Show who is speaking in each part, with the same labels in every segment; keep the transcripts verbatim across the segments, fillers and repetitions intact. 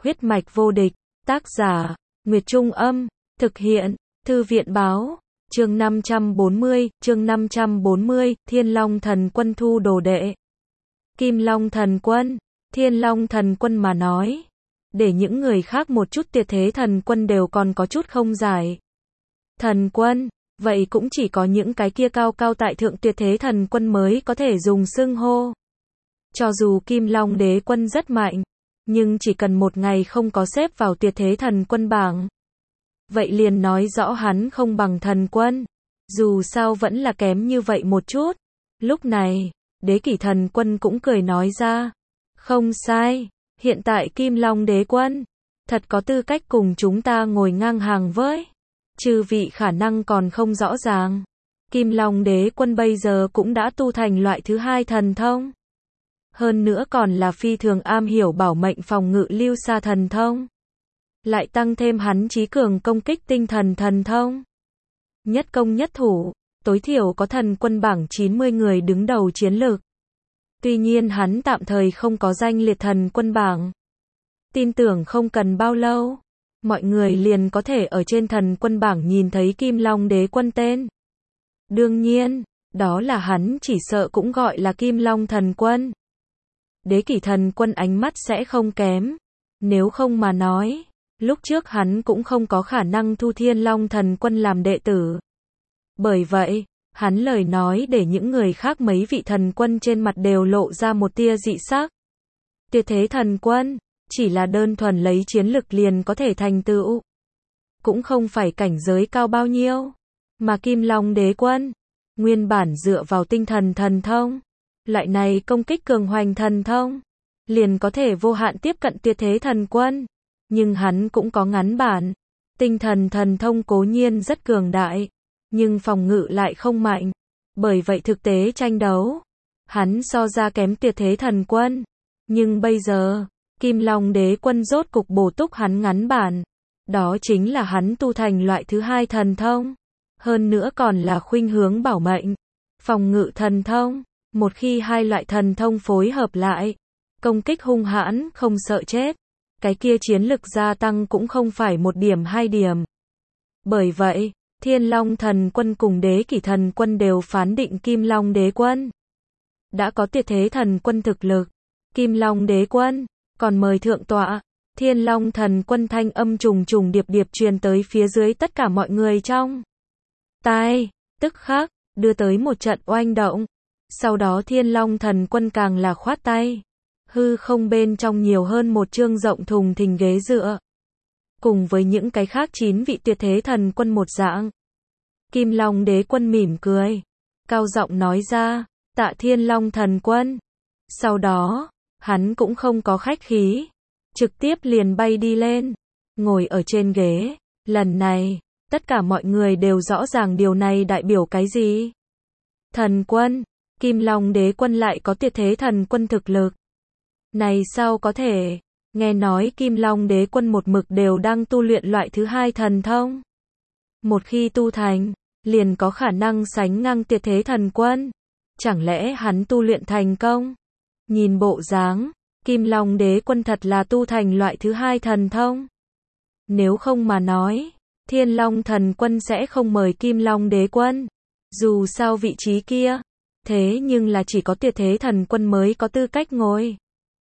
Speaker 1: Huyết mạch vô địch, tác giả, Nguyệt Trung Âm, thực hiện, Thư viện Báo, chương năm trăm bốn mươi, chương năm trăm bốn mươi, Thiên Long Thần Quân thu đồ đệ. Kim Long Thần Quân, Thiên Long Thần Quân mà nói, để những người khác một chút Tuyệt Thế Thần Quân đều còn có chút không giải. Thần Quân, vậy cũng chỉ có những cái kia cao cao tại thượng Tuyệt Thế Thần Quân mới có thể dùng xưng hô. Cho dù Kim Long Đế Quân rất mạnh, nhưng chỉ cần một ngày không có xếp vào Tuyệt Thế Thần Quân bảng, vậy liền nói rõ hắn không bằng thần quân. Dù sao vẫn là kém như vậy một chút. Lúc này, Đế Kỷ Thần Quân cũng cười nói ra, không sai, hiện tại Kim Long Đế Quân thật có tư cách cùng chúng ta ngồi ngang hàng với. Chư vị khả năng còn không rõ ràng, Kim Long Đế Quân bây giờ cũng đã tu thành loại thứ hai thần thông. Hơn nữa còn là phi thường am hiểu bảo mệnh phòng ngự lưu xa thần thông. Lại tăng thêm hắn trí cường công kích tinh thần thần thông. Nhất công nhất thủ, tối thiểu có thần quân bảng chín mươi người đứng đầu chiến lược. Tuy nhiên hắn tạm thời không có danh liệt thần quân bảng. Tin tưởng không cần bao lâu, mọi người liền có thể ở trên thần quân bảng nhìn thấy Kim Long Đế Quân tên. Đương nhiên, đó là hắn chỉ sợ cũng gọi là Kim Long Thần Quân. Đế Kỷ Thần Quân ánh mắt sẽ không kém. Nếu không mà nói, lúc trước hắn cũng không có khả năng thu Thiên Long Thần Quân làm đệ tử. Bởi vậy, hắn lời nói để những người khác mấy vị thần quân trên mặt đều lộ ra một tia dị sắc. Tuyệt Thế Thần Quân, chỉ là đơn thuần lấy chiến lực liền có thể thành tựu. Cũng không phải cảnh giới cao bao nhiêu. Mà Kim Long Đế Quân, nguyên bản dựa vào tinh thần thần thông. Loại này công kích cường hoành thần thông, liền có thể vô hạn tiếp cận Tuyệt Thế Thần Quân. Nhưng hắn cũng có ngắn bản. Tinh thần thần thông cố nhiên rất cường đại, nhưng phòng ngự lại không mạnh. Bởi vậy thực tế tranh đấu, hắn so ra kém Tuyệt Thế Thần Quân. Nhưng bây giờ, Kim Long Đế Quân rốt cục bổ túc hắn ngắn bản. Đó chính là hắn tu thành loại thứ hai thần thông. Hơn nữa còn là khuynh hướng bảo mệnh, phòng ngự thần thông. Một khi hai loại thần thông phối hợp lại, công kích hung hãn, không sợ chết, cái kia chiến lực gia tăng cũng không phải một điểm hai điểm. Bởi vậy, Thiên Long Thần Quân cùng Đế Kỷ Thần Quân đều phán định Kim Long Đế Quân đã có Tuyệt Thế Thần Quân thực lực. Kim Long Đế Quân, còn mời thượng tọa. Thiên Long Thần Quân thanh âm trùng trùng điệp điệp truyền tới phía dưới tất cả mọi người trong tai, tức khắc đưa tới một trận oanh động. Sau đó Thiên Long Thần Quân càng là khoát tay, hư không bên trong nhiều hơn một chương rộng thùng thình ghế dựa. Cùng với những cái khác chín vị Tuyệt Thế Thần Quân một dạng. Kim Long Đế Quân mỉm cười, cao giọng nói ra, tạ Thiên Long Thần Quân. Sau đó, hắn cũng không có khách khí, trực tiếp liền bay đi lên, ngồi ở trên ghế. Lần này, tất cả mọi người đều rõ ràng điều này đại biểu cái gì. Thần Quân, Kim Long Đế Quân lại có Tuyệt Thế Thần Quân thực lực. Này sao có thể? Nghe nói Kim Long Đế Quân một mực đều đang tu luyện loại thứ hai thần thông. Một khi tu thành, liền có khả năng sánh ngang Tuyệt Thế Thần Quân. Chẳng lẽ hắn tu luyện thành công? Nhìn bộ dáng, Kim Long Đế Quân thật là tu thành loại thứ hai thần thông. Nếu không mà nói, Thiên Long Thần Quân sẽ không mời Kim Long Đế Quân. Dù sao vị trí kia, thế nhưng là chỉ có Tuyệt Thế Thần Quân mới có tư cách ngồi.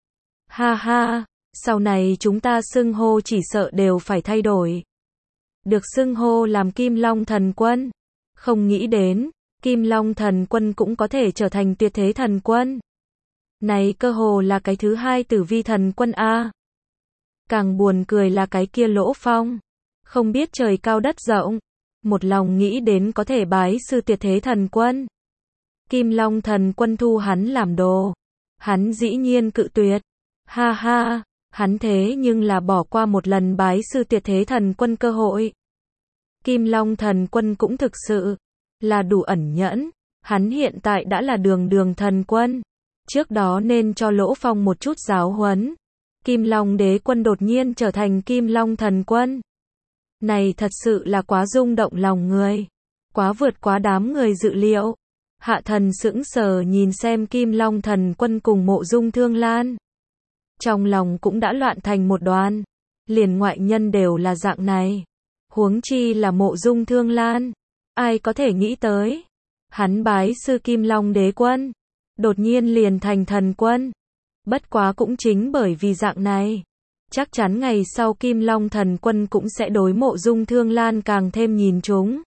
Speaker 1: Ha ha, sau này chúng ta xưng hô chỉ sợ đều phải thay đổi. Được xưng hô làm Kim Long Thần Quân. Không nghĩ đến, Kim Long Thần Quân cũng có thể trở thành Tuyệt Thế Thần Quân. Này cơ hồ là cái thứ hai Tử Vi Thần Quân a. Càng buồn cười là cái kia Lỗ Phong, không biết trời cao đất rộng, một lòng nghĩ đến có thể bái sư Tuyệt Thế Thần Quân. Kim Long Thần Quân thu hắn làm đồ, hắn dĩ nhiên cự tuyệt. Ha ha, hắn thế nhưng là bỏ qua một lần bái sư Tuyệt Thế Thần Quân cơ hội. Kim Long Thần Quân cũng thực sự là đủ ẩn nhẫn, hắn hiện tại đã là đường đường thần quân. Trước đó nên cho Lỗ Phong một chút giáo huấn. Kim Long Đế Quân đột nhiên trở thành Kim Long Thần Quân. Này thật sự là quá rung động lòng người, quá vượt quá đám người dự liệu. Hạ thần sững sờ nhìn xem Kim Long Thần Quân cùng Mộ Dung Thương Lan. Trong lòng cũng đã loạn thành một đoàn. liền ngoại nhân đều là dạng này. Huống chi là Mộ Dung Thương Lan. Ai có thể nghĩ tới. Hắn bái sư Kim Long Đế Quân. Đột nhiên liền thành thần quân. Bất quá cũng chính bởi vì dạng này. Chắc chắn ngày sau Kim Long thần quân cũng sẽ đối Mộ Dung Thương Lan càng thêm nhìn chúng.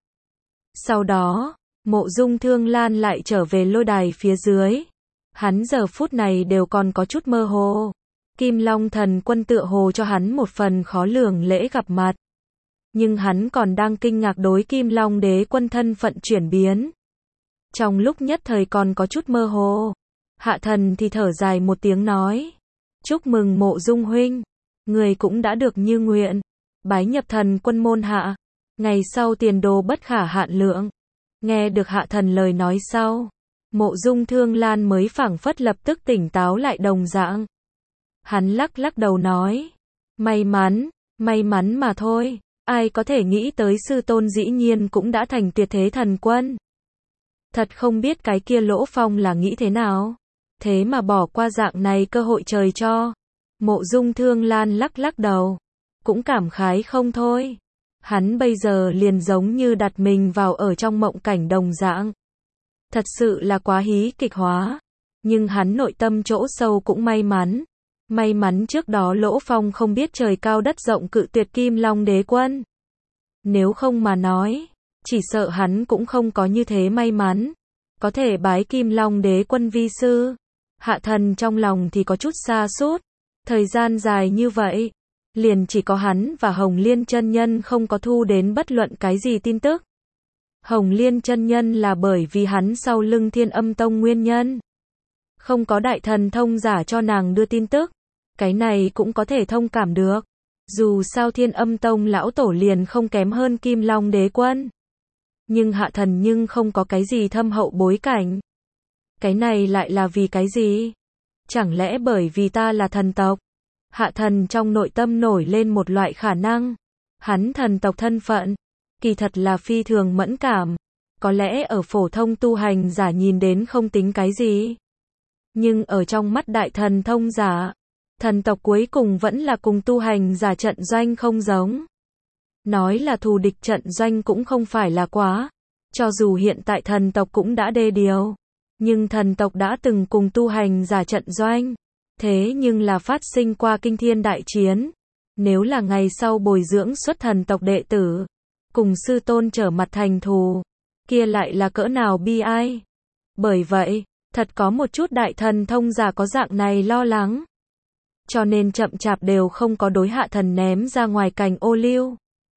Speaker 1: Sau đó, Mộ Dung Thương Lan lại trở về lôi đài phía dưới. Hắn giờ phút này đều còn có chút mơ hồ. Kim Long thần quân tựa hồ cho hắn một phần khó lường lễ gặp mặt. Nhưng hắn còn đang kinh ngạc đối Kim Long Đế Quân thân phận chuyển biến. Trong lúc nhất thời còn có chút mơ hồ. Hạ thần thì thở dài một tiếng nói. Chúc mừng Mộ Dung huynh. Người cũng đã được như nguyện. Bái nhập thần quân môn hạ. Ngày sau tiền đồ bất khả hạn lượng. Nghe được hạ thần lời nói sau. Mộ Dung Thương Lan mới phảng phất lập tức tỉnh táo lại đồng dạng. Hắn lắc lắc đầu nói. May mắn, may mắn mà thôi. Ai có thể nghĩ tới sư tôn dĩ nhiên cũng đã thành tuyệt thế thần quân. Thật không biết cái kia Lỗ Phong là nghĩ thế nào. Thế mà bỏ qua dạng này cơ hội trời cho. Mộ Dung Thương Lan lắc lắc đầu. Cũng cảm khái không thôi. Hắn bây giờ liền giống như đặt mình vào ở trong mộng cảnh đồng dạng. Thật sự là quá hí kịch hóa. Nhưng hắn nội tâm chỗ sâu cũng may mắn. May mắn trước đó Lỗ Phong không biết trời cao đất rộng cự tuyệt Kim Long Đế Quân. Nếu không mà nói, chỉ sợ hắn cũng không có như thế may mắn. Có thể bái Kim Long Đế Quân vi sư. Hạ thần trong lòng thì có chút xa sút. Thời gian dài như vậy, liền chỉ có hắn và Hồng Liên chân nhân không có thu đến bất luận cái gì tin tức. Hồng Liên chân nhân là bởi vì hắn sau lưng Thiên Âm Tông nguyên nhân. Không có đại thần thông giả cho nàng đưa tin tức. Cái này cũng có thể thông cảm được. Dù sao Thiên Âm Tông lão tổ liền không kém hơn Kim Long Đế Quân. Nhưng hạ thần nhưng không có cái gì thâm hậu bối cảnh. Cái này lại là vì cái gì? Chẳng lẽ bởi vì ta là thần tộc? Hạ thần trong nội tâm nổi lên một loại khả năng. Hắn thần tộc thân phận, kỳ thật là phi thường mẫn cảm. Có lẽ ở phổ thông tu hành giả nhìn đến không tính cái gì. Nhưng ở trong mắt đại thần thông giả, thần tộc cuối cùng vẫn là cùng tu hành giả trận doanh không giống. Nói là thù địch trận doanh cũng không phải là quá. Cho dù hiện tại thần tộc cũng đã đê điều. Nhưng thần tộc đã từng cùng tu hành giả trận doanh. Thế nhưng là phát sinh qua kinh thiên đại chiến. Nếu là ngày sau bồi dưỡng xuất thần tộc đệ tử, cùng sư tôn trở mặt thành thù, kia lại là cỡ nào bi ai. Bởi vậy, thật có một chút đại thần thông giả có dạng này lo lắng. Cho nên chậm chạp đều không có đối hạ thần ném ra ngoài cành ô liu.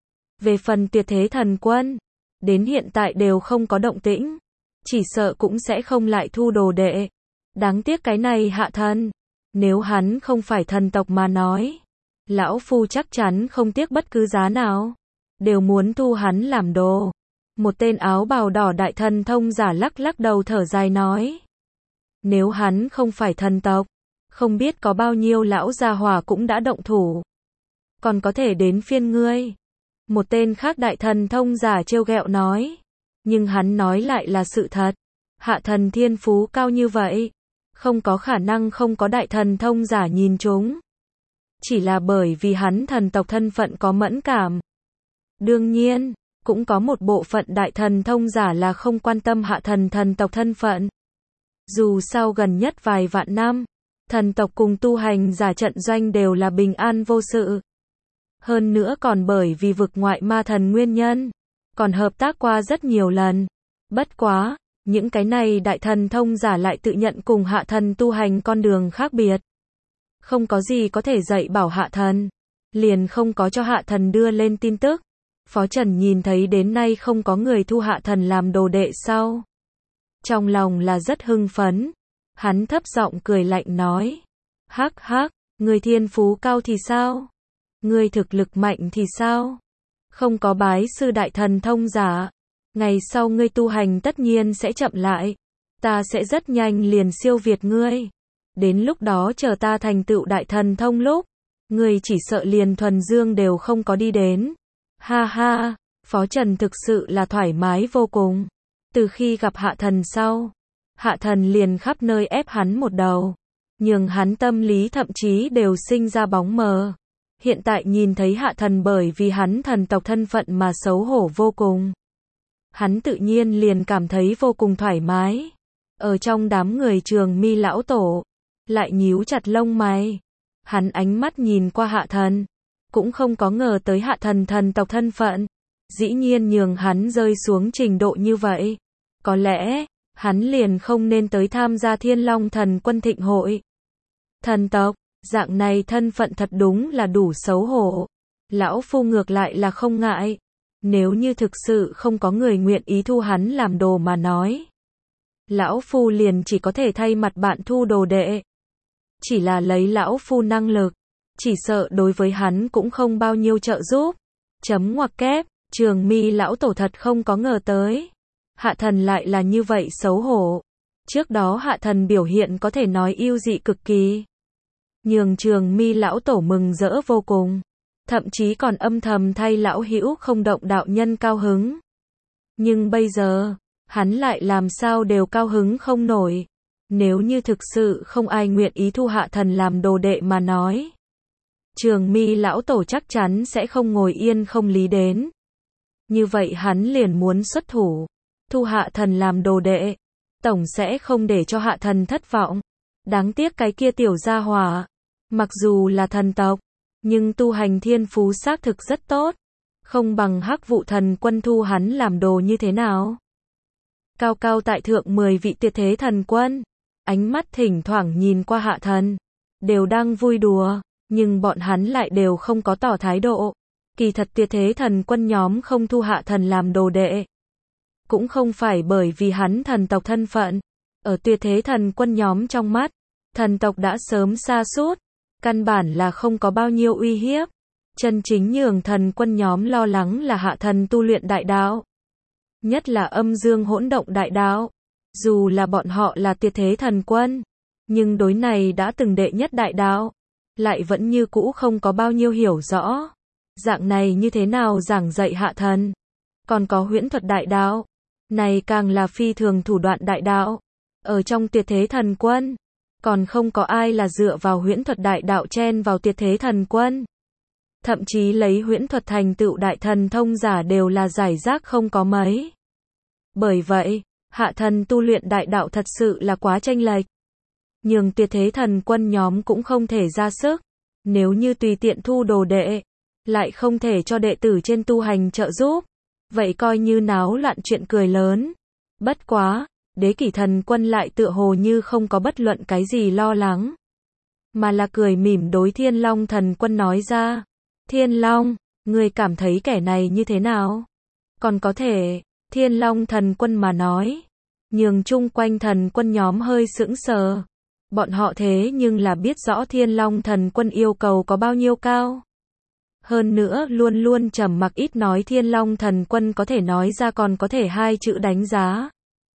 Speaker 1: Về phần tuyệt thế thần quân, đến hiện tại đều không có động tĩnh. Chỉ sợ cũng sẽ không lại thu đồ đệ. Đáng tiếc cái này hạ thần. Nếu hắn không phải thần tộc mà nói, lão phu chắc chắn không tiếc bất cứ giá nào. Đều muốn thu hắn làm đồ. Một tên áo bào đỏ đại thần thông giả lắc lắc đầu thở dài nói. Nếu hắn không phải thần tộc, không biết có bao nhiêu lão gia hỏa cũng đã động thủ. Còn có thể đến phiên ngươi. Một tên khác đại thần thông giả trêu ghẹo nói. Nhưng hắn nói lại là sự thật. Hạ thần thiên phú cao như vậy, không có khả năng không có đại thần thông giả nhìn chúng. Chỉ là bởi vì hắn thần tộc thân phận có mẫn cảm. Đương nhiên, cũng có một bộ phận đại thần thông giả là không quan tâm hạ thần thần tộc thân phận. Dù sao gần nhất vài vạn năm, thần tộc cùng tu hành giả trận doanh đều là bình an vô sự. Hơn nữa còn bởi vì vực ngoại ma thần nguyên nhân, còn hợp tác qua rất nhiều lần. Bất quá, những cái này đại thần thông giả lại tự nhận cùng hạ thần tu hành con đường khác biệt. Không có gì có thể dạy bảo hạ thần, liền không có cho hạ thần đưa lên tin tức. Phó Trần nhìn thấy đến nay không có người thu hạ thần làm đồ đệ sau. Trong lòng là rất hưng phấn. Hắn thấp giọng cười lạnh nói. Hắc hắc, người thiên phú cao thì sao? Người thực lực mạnh thì sao? Không có bái sư đại thần thông giả. Ngày sau ngươi tu hành tất nhiên sẽ chậm lại. Ta sẽ rất nhanh liền siêu việt ngươi. Đến lúc đó chờ ta thành tựu đại thần thông lúc, ngươi chỉ sợ liền thuần dương đều không có đi đến. Ha ha, Phó Trần thực sự là thoải mái vô cùng. Từ khi gặp hạ thần sau, hạ thần liền khắp nơi ép hắn một đầu. Nhưng hắn tâm lý thậm chí đều sinh ra bóng mờ. Hiện tại nhìn thấy hạ thần bởi vì hắn thần tộc thân phận mà xấu hổ vô cùng. Hắn tự nhiên liền cảm thấy vô cùng thoải mái. Ở trong đám người Trường Mi lão tổ, lại nhíu chặt lông mày. Hắn ánh mắt nhìn qua hạ thần, cũng không có ngờ tới hạ thần thần tộc thân phận. Dĩ nhiên nhường hắn rơi xuống trình độ như vậy. Có lẽ, hắn liền không nên tới tham gia Thiên Long Thần Quân thịnh hội. Thần tộc, dạng này thân phận thật đúng là đủ xấu hổ. Lão phu ngược lại là không ngại. Nếu như thực sự không có người nguyện ý thu hắn làm đồ mà nói, lão phu liền chỉ có thể thay mặt bạn thu đồ đệ. Chỉ là lấy lão phu năng lực, chỉ sợ đối với hắn cũng không bao nhiêu trợ giúp. Chấm ngoặc kép, Trường Mi lão tổ thật không có ngờ tới. Hạ thần lại là như vậy xấu hổ. Trước đó hạ thần biểu hiện có thể nói ưu dị cực kỳ. Nhường Trường Mi lão tổ mừng rỡ vô cùng. Thậm chí còn âm thầm thay lão hữu không động đạo nhân cao hứng. Nhưng bây giờ, hắn lại làm sao đều cao hứng không nổi. Nếu như thực sự không ai nguyện ý thu hạ thần làm đồ đệ mà nói, Trường Mi lão tổ chắc chắn sẽ không ngồi yên không lý đến. Như vậy hắn liền muốn xuất thủ, thu hạ thần làm đồ đệ, tổng sẽ không để cho hạ thần thất vọng. Đáng tiếc cái kia tiểu gia hỏa, mặc dù là thần tộc, nhưng tu hành thiên phú xác thực rất tốt, không bằng Hắc Vụ Thần Quân thu hắn làm đồ như thế nào. Cao cao tại thượng mười vị tuyệt thế thần quân, ánh mắt thỉnh thoảng nhìn qua hạ thần, đều đang vui đùa, nhưng bọn hắn lại đều không có tỏ thái độ. Kỳ thật tuyệt thế thần quân nhóm không thu hạ thần làm đồ đệ, cũng không phải bởi vì hắn thần tộc thân phận. Ở tuyệt thế thần quân nhóm trong mắt, thần tộc đã sớm sa sút, căn bản là không có bao nhiêu uy hiếp. Chân chính nhường thần quân nhóm lo lắng là hạ thần tu luyện đại đạo, nhất là âm dương hỗn động đại đạo. Dù là bọn họ là tuyệt thế thần quân, nhưng đối này đã từng đệ nhất đại đạo, lại vẫn như cũ không có bao nhiêu hiểu rõ. Dạng này như thế nào giảng dạy hạ thần? Còn có huyễn thuật đại đạo, này càng là phi thường thủ đoạn đại đạo. Ở trong tuyệt thế thần quân, còn không có ai là dựa vào huyễn thuật đại đạo chen vào tuyệt thế thần quân. Thậm chí lấy huyễn thuật thành tựu đại thần thông giả đều là giải rác không có mấy. Bởi vậy, hạ thần tu luyện đại đạo thật sự là quá chênh lệch. Nhưng tuyệt thế thần quân nhóm cũng không thể ra sức. Nếu như tùy tiện thu đồ đệ, lại không thể cho đệ tử trên tu hành trợ giúp, vậy coi như náo loạn chuyện cười lớn. Bất quá, Đế Kỷ Thần Quân lại tựa hồ như không có bất luận cái gì lo lắng, mà là cười mỉm đối Thiên Long Thần Quân nói ra. Thiên Long, ngươi cảm thấy kẻ này như thế nào? Còn có thể, Thiên Long Thần Quân mà nói, nhường chung quanh thần quân nhóm hơi sững sờ. Bọn họ thế nhưng là biết rõ Thiên Long Thần Quân yêu cầu có bao nhiêu cao. Hơn nữa luôn luôn trầm mặc ít nói Thiên Long Thần Quân có thể nói ra còn có thể hai chữ đánh giá.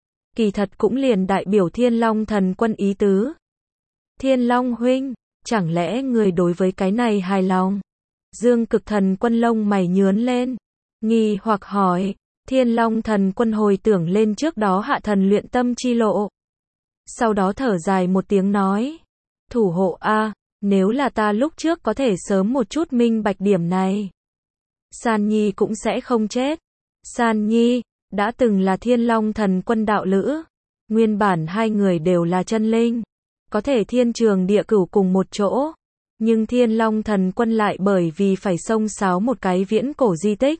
Speaker 1: Kỳ thật cũng liền đại biểu Thiên Long Thần Quân ý tứ. Thiên Long huynh, chẳng lẽ người đối với cái này hài lòng? Dương Cực Thần Quân lông mày nhướn lên, nghi hoặc hỏi. Thiên Long Thần Quân hồi tưởng lên trước đó hạ thần luyện tâm chi lộ, sau đó thở dài một tiếng nói. Thủ hộ a, nếu là ta lúc trước có thể sớm một chút minh bạch điểm này, San Nhi cũng sẽ không chết. San Nhi đã từng là Thiên Long Thần Quân đạo lữ, nguyên bản hai người đều là chân linh, có thể thiên trường địa cửu cùng một chỗ, nhưng Thiên Long Thần Quân lại bởi vì phải xông xáo một cái viễn cổ di tích,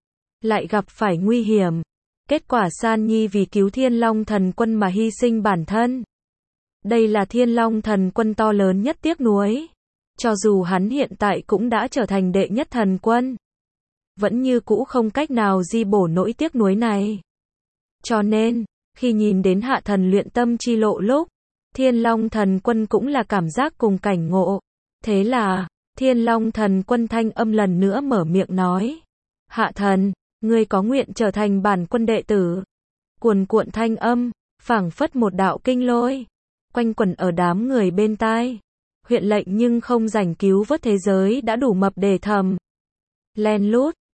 Speaker 1: lại gặp phải nguy hiểm. Kết quả San Nhi vì cứu Thiên Long Thần Quân mà hy sinh bản thân. Đây là Thiên Long Thần Quân to lớn nhất tiếc nuối. Cho dù hắn hiện tại cũng đã trở thành đệ nhất thần quân, vẫn như cũ không cách nào di bổ nỗi tiếc nuối này. Cho nên, khi nhìn đến hạ thần luyện tâm chi lộ lúc, Thiên Long Thần Quân cũng là cảm giác cùng cảnh ngộ. Thế là, Thiên Long Thần Quân thanh âm lần nữa mở miệng nói. Hạ thần, ngươi có nguyện trở thành bản quân đệ tử? Cuồn cuộn thanh âm, phảng phất một đạo kinh lôi, quanh quẩn ở đám người bên tai. Huyện lệnh nhưng không rảnh cứu vớt thế giới đã đủ mập để thầm. Len lút,